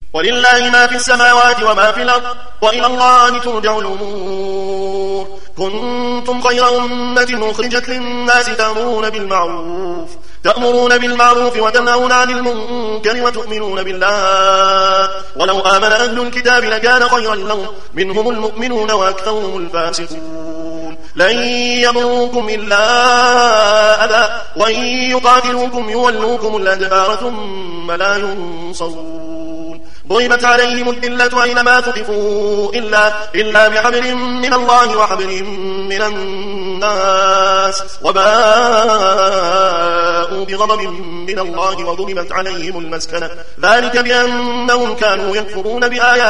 ولله ما في السماوات وما في الأرض وإلى الله ترجع الأمور. كنتم خير أمة أخرجت للناس تأمرون بالمعروف وتنهون عن المنكر وتؤمنون بالله ولو آمن أهل الكتاب لكان خيرا لهم منهم المؤمنون وأكثرهم الفاسقون. لن يضروكم إلا أذى وإن يقاتلوكم يولوكم الأدبار ثم لا ينصرون. ضربت عليهم الذلة أينما ثقفوا إلا بحبل من الله وحبل من الناس وباءوا بغضب من الله وضربت عليهم المسكنة ذلك بأنهم كانوا يكفرون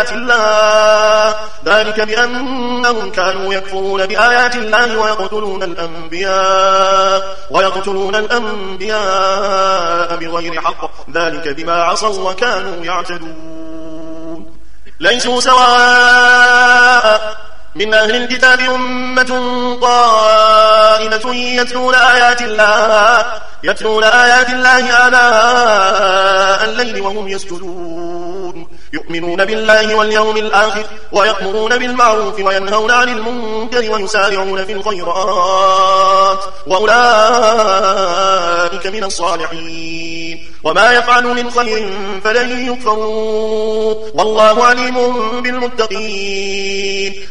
بآيات الله ويقتلون الأنبياء بغير حق ذلك بما عصوا وكانوا يعتدون. ليسوا سواء من أهل الكتاب أمة قائمة يتلون آيات الله آناء الليل وهم يسجدون يؤمنون بالله واليوم الآخر ويأمرون بالمعروف وينهون عن المنكر ويسارعون في الخيرات وأولئك من الصالحين. وما يفعلوا من خير فلن يكفروا والله عليم بالمتقين.